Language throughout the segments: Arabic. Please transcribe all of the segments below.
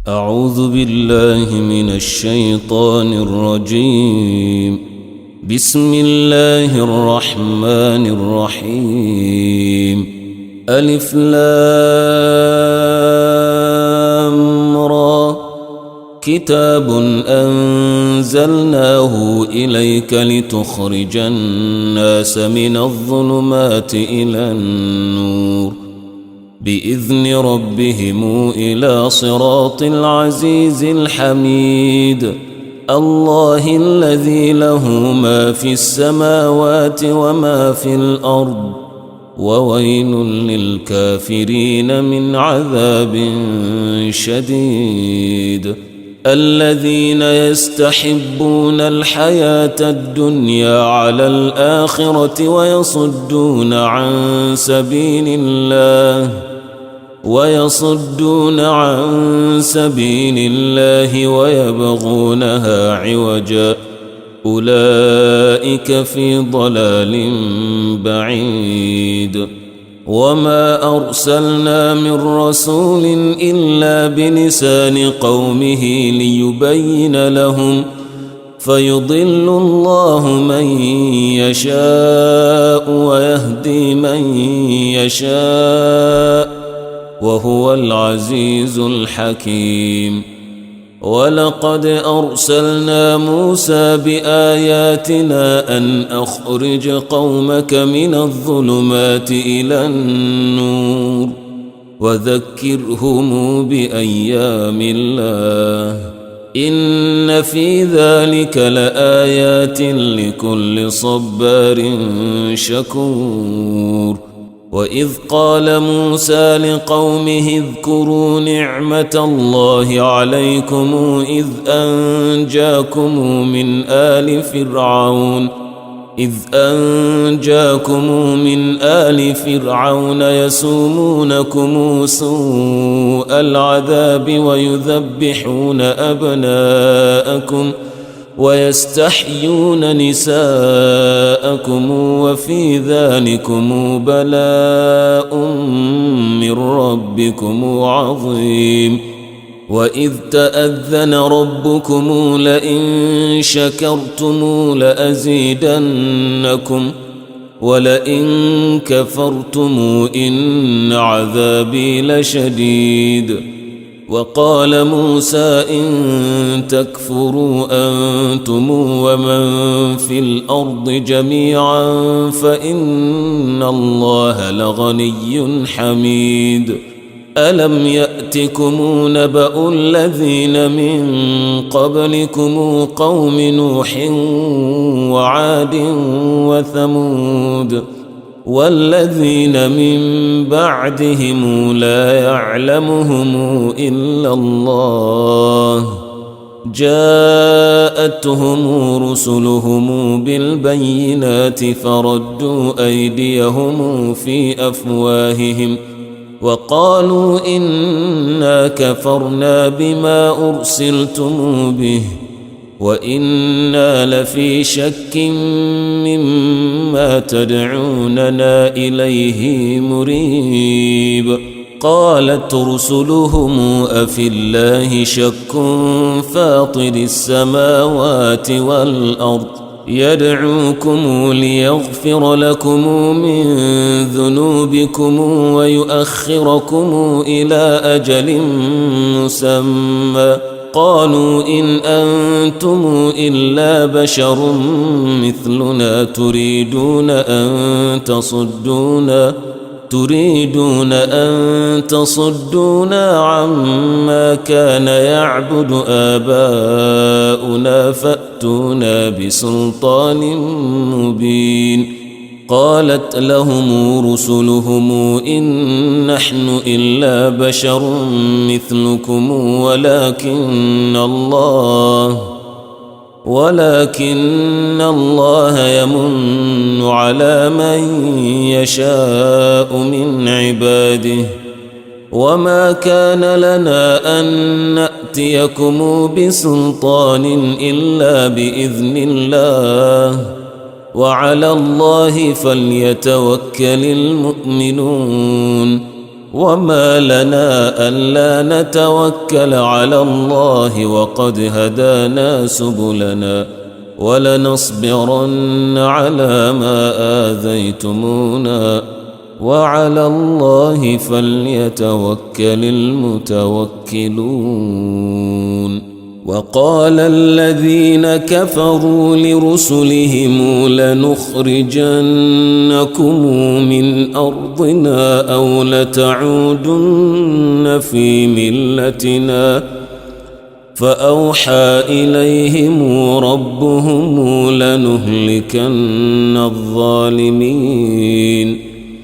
أعوذ بالله من الشيطان الرجيم. بسم الله الرحمن الرحيم. ألف لام را. كتاب أنزلناه إليك لتخرج الناس من الظلمات إلى النور بإذن ربهم إلى صراط العزيز الحميد. الله الذي له ما في السماوات وما في الأرض وويل للكافرين من عذاب شديد. الذين يستحبون الحياة الدنيا على الآخرة ويصدون عن سبيل الله ويبغونها عوجا أولئك في ضلال بعيد. وما أرسلنا من رسول إلا بلسان قومه ليبين لهم فيضل الله من يشاء ويهدي من يشاء وهو العزيز الحكيم. ولقد أرسلنا موسى بآياتنا أن أخرج قومك من الظلمات إلى النور وذكرهم بأيام الله إن في ذلك لآيات لكل صبار شكور. وإذ قال موسى لقومه اذكروا نعمة الله عليكم إذ أنجاكم من آل فرعون يسومونكم سوء العذاب ويذبحون أبناءكم ويستحيون نساءكم وفي ذلكم بلاء من ربكم عظيم. وإذ تأذن ربكم لئن شكرتم لأزيدنكم ولئن كفرتم إن عذابي لشديد. وقال موسى إن تكفروا أنتم ومن في الأرض جميعا فإن الله لغني حميد. ألم يأتكم نبأ الذين من قبلكم قوم نوح وعاد وثمود والذين من بعدهم لا يعلمهم إلا الله جاءتهم رسلهم بالبينات فردوا أيديهم في أفواههم وقالوا إنا كفرنا بما أرسلتم به وإنا لفي شك مما تدعوننا إليه مريب. قالت رسلهم أفي الله شك فاطر السماوات والأرض يدعوكم ليغفر لكم من ذنوبكم ويؤخركم إلى أجل مسمى قالوا إن أنتم إلا بشر مثلنا تريدون أن تصدونا عما كان يعبد آباؤنا فأتونا بسلطان مبين. قالت لهم رسلهم إن نحن إلا بشر مثلكم ولكن الله يمن على من يشاء من عباده وما كان لنا أن نأتيكم بسلطان إلا بإذن الله وعلى الله فليتوكل المؤمنون وما لنا ألا نتوكل على الله وقد هدانا سبلنا ولنصبرن على ما آذيتمونا وعلى الله فليتوكل المتوكلون. وقال الذين كفروا لرسلهم لنخرجنكم من أرضنا أو لتعودن في ملتنا فأوحى إليهم ربهم لنهلكن الظالمين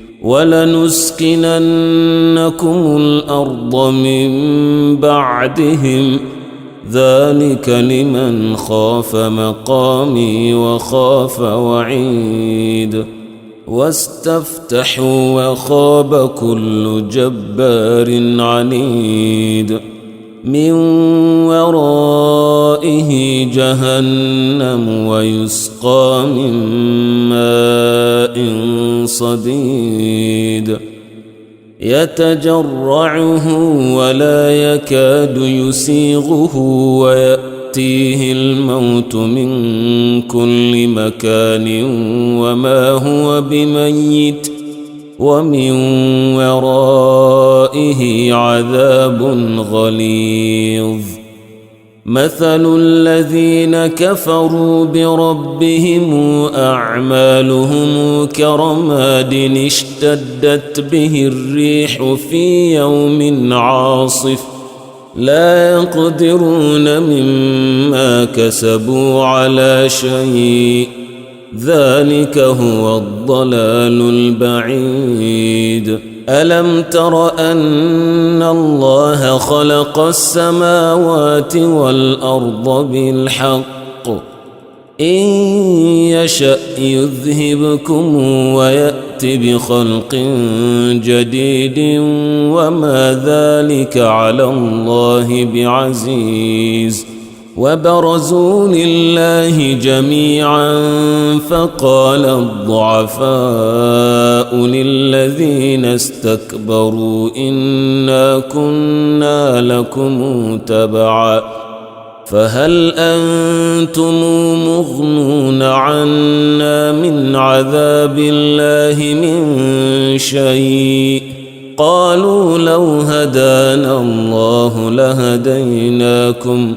ولنسكننكم الأرض من بعدهم ذلك لمن خاف مقامي وخاف وعيد. واستفتحوا وخاب كل جبار عنيد من ورائه جهنم ويسقى من ماء صديد يتجرعه ولا يكاد يسيغه ويأتيه الموت من كل مكان وما هو بميت ومن ورائه عذاب غليظ. مثل الذين كفروا بربهم أعمالهم كرماد اشتدت به الريح في يوم عاصف لا يقدرون مما كسبوا على شيء ذلك هو الضلال البعيد. ألم تر أن الله خلق السماوات والأرض بالحق إن يشأ يذهبكم ويأت بخلق جديد وما ذلك على الله بعزيز. وبرزوا لله جميعا فقال الضعفاء للذين استكبروا إنا كنا لكم تبعا فهل أنتم مغنون عنا من عذاب الله من شيء قالوا لو هدانا الله لهديناكم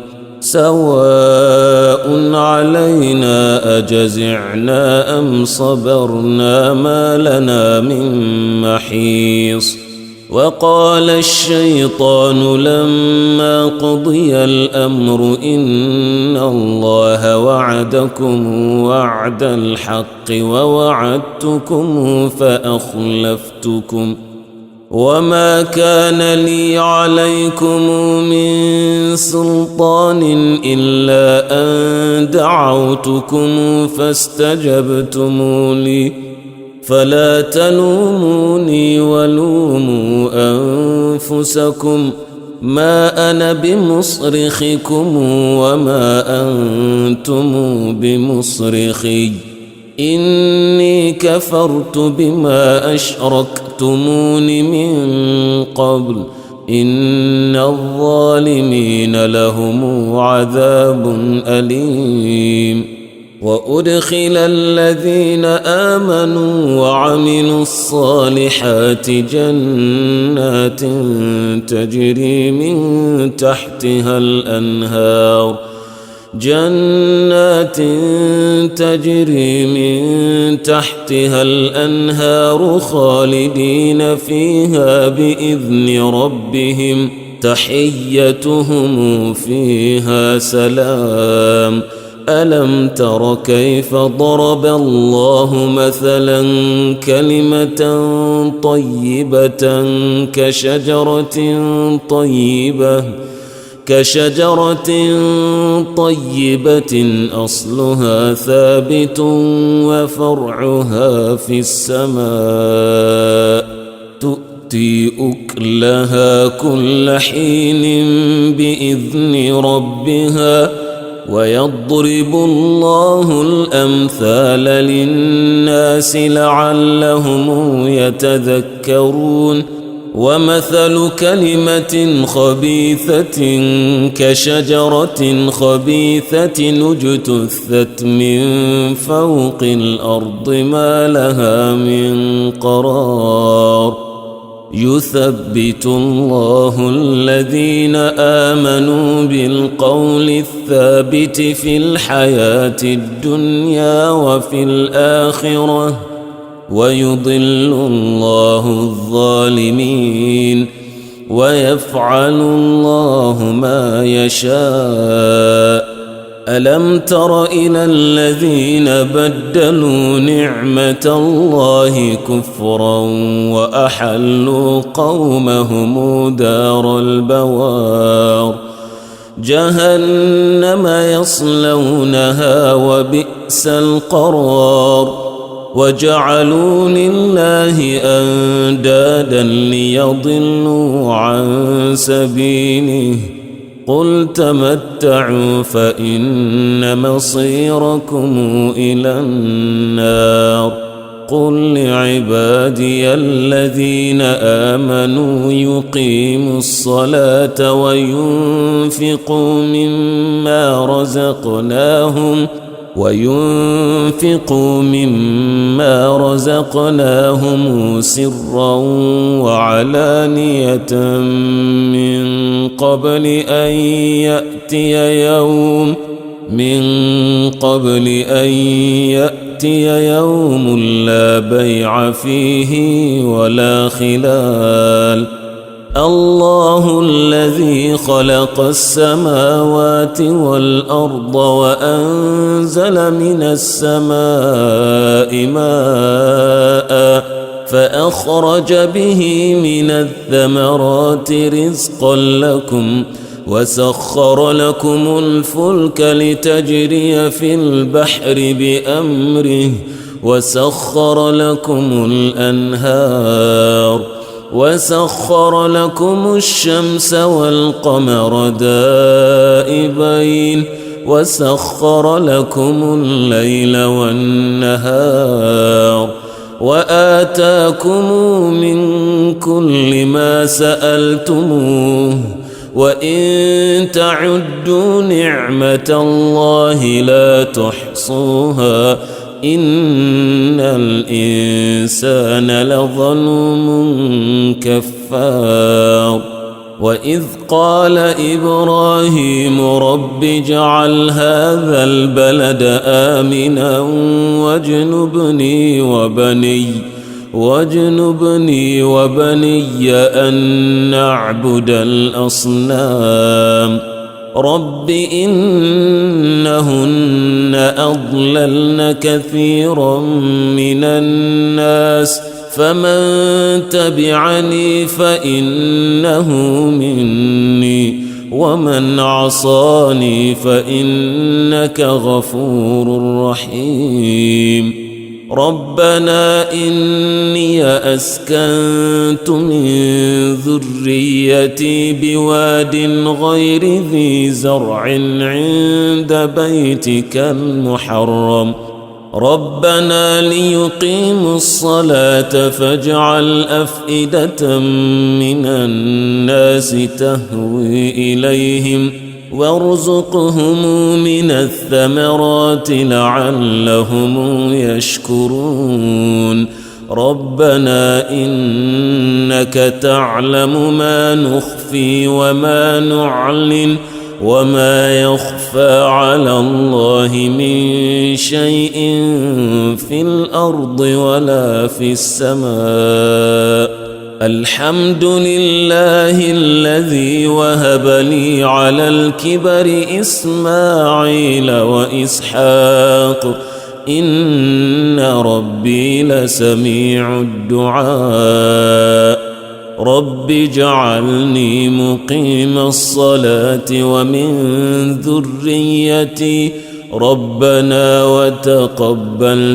سواء علينا أجزعنا أم صبرنا ما لنا من محيص. وقال الشيطان لما قضي الأمر إن الله وعدكم وعد الحق ووعدتكم فأخلفتكم وما كان لي عليكم من سلطان إلا أن دعوتكم فاستجبتم لي فلا تلوموني ولوموا أنفسكم ما أنا بمصرخكم وما أنتم بمصرخي إني كفرت بما أشركتمون من قبل إن الظالمين لهم عذاب أليم. وأدخل الذين آمنوا وعملوا الصالحات جنات تجري من تحتها الأنهار خالدين فيها بإذن ربهم تحيتهم فيها سلام. ألم تر كيف ضرب الله مثلا كلمة طيبة كشجرة طيبة أصلها ثابت وفرعها في السماء تؤتي أكلها كل حين بإذن ربها ويضرب الله الأمثال للناس لعلهم يتذكرون. ومثل كلمة خبيثة كشجرة خبيثة اجتثت من فوق الأرض ما لها من قرار يثبت الله الذين آمنوا بالقول الثابت في الحياة الدنيا وفي الآخرة ويضل الله الظالمين ويفعل الله ما يشاء. ألم تر إلى الذين بدلوا نعمة الله كفرا وأحلوا قومهم دار البوار جهنم يصلونها وبئس القرار وجعلوا لله أندادا ليضلوا عن سبيله قل تمتعوا فإن مصيركم إلى النار قل لعبادي الذين آمنوا يقيموا الصلاة وينفقوا مما رزقناهم سرا وعلانية من قبل أن يأتي يوم لا بيع فيه ولا خلال. الله الذي خلق السماوات والأرض وأنزل من السماء ماء فأخرج به من الثمرات رزقا لكم وسخر لكم الفلك لتجري في البحر بأمره وسخر لكم الأنهار وسخر لكم الشمس والقمر دائبين وسخر لكم الليل والنهار وآتاكم من كل ما سألتموه وإن تعدوا نعمة الله لا تحصوها إن الإنسان لظلوم كفار. وإذ قال إبراهيم رب اجعل هذا البلد آمنا واجنبني وبني أن نعبد الأصنام رب إنهن أضللن كثيرا من الناس فمن تبعني فإنه مني ومن عصاني فإنك غفور رحيم. ربنا إني أسكنت من ذريتي بواد غير ذي زرع عند بيتك المحرم ربنا ليقيموا الصلاة فاجعل أفئدة من الناس تهوي إليهم وارزقهم من الثمرات لعلهم يشكرون. ربنا إنك تعلم ما نخفي وما نعلن وما يخفى على الله من شيء في الأرض ولا في السماء. الحمد لله الذي وهب لي على الكبر إسماعيل وإسحاق إن ربي لسميع الدعاء. رب اجعلني مقيم الصلاة ومن ذريتي ربنا وتقبل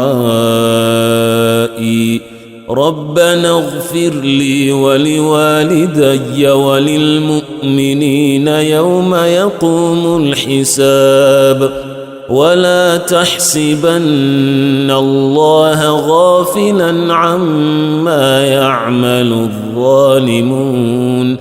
دعائي. ربنا اغفر لي ولوالدي وللمؤمنين يوم يقوم الحساب. ولا تحسبن الله غافلا عما يعمل الظالمون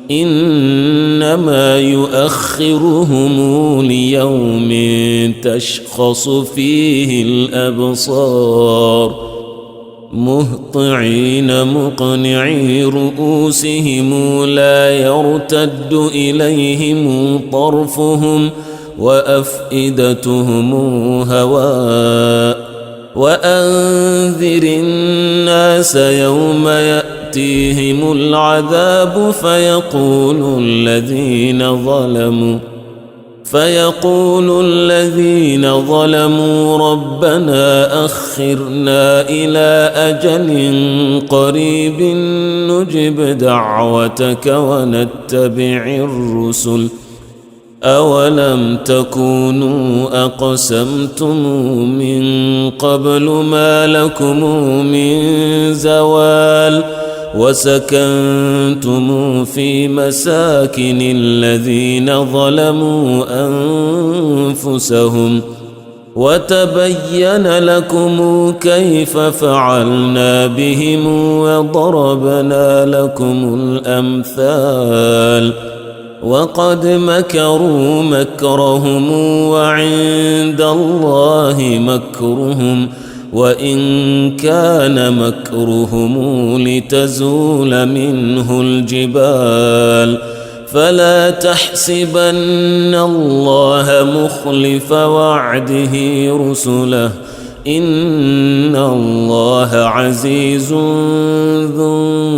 إنما يؤخرهم ليوم تشخص فيه الأبصار مهطعين مقنعي رؤوسهم لا يرتد إليهم طرفهم وأفئدتهم هواء وأنذر الناس يوم يأتيهم العذاب فيقول الذين ظلموا ربنا أخرنا إلى أجل قريب نجب دعوتك ونتبع الرسل أولم تكونوا أقسمتم من قبل ما لكم من زوال وسكنتم في مساكن الذين ظلموا أنفسهم وتبين لكم كيف فعلنا بهم وضربنا لكم الأمثال وقد مكروا مكرهم وعند الله مكرهم وإن كان مكرهم لتزول منه الجبال فلا تحسبن الله مخلف وعده رسله إن الله عزيز ذو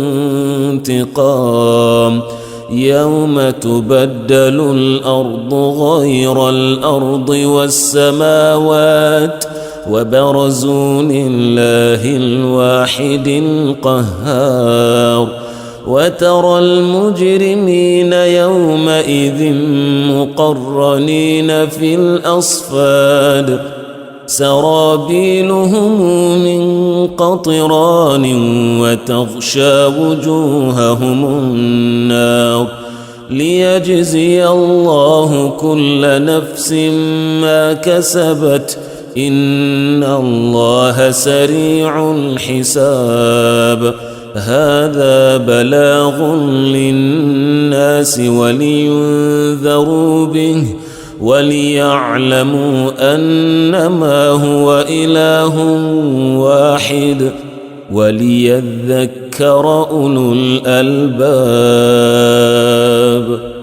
انتقام يوم تبدل الأرض غير الأرض والسماوات وبرزوا لله الواحد القهار وترى المجرمين يومئذ مقرنين في الأصفاد سرابيلهم من قطران وتغشى وجوههم النار ليجزي الله كل نفس ما كسبت إن الله سريع الحساب هذا بلاغ للناس ولينذروا به وليعلموا أنما هو إله واحد وليذكر أولو الألباب.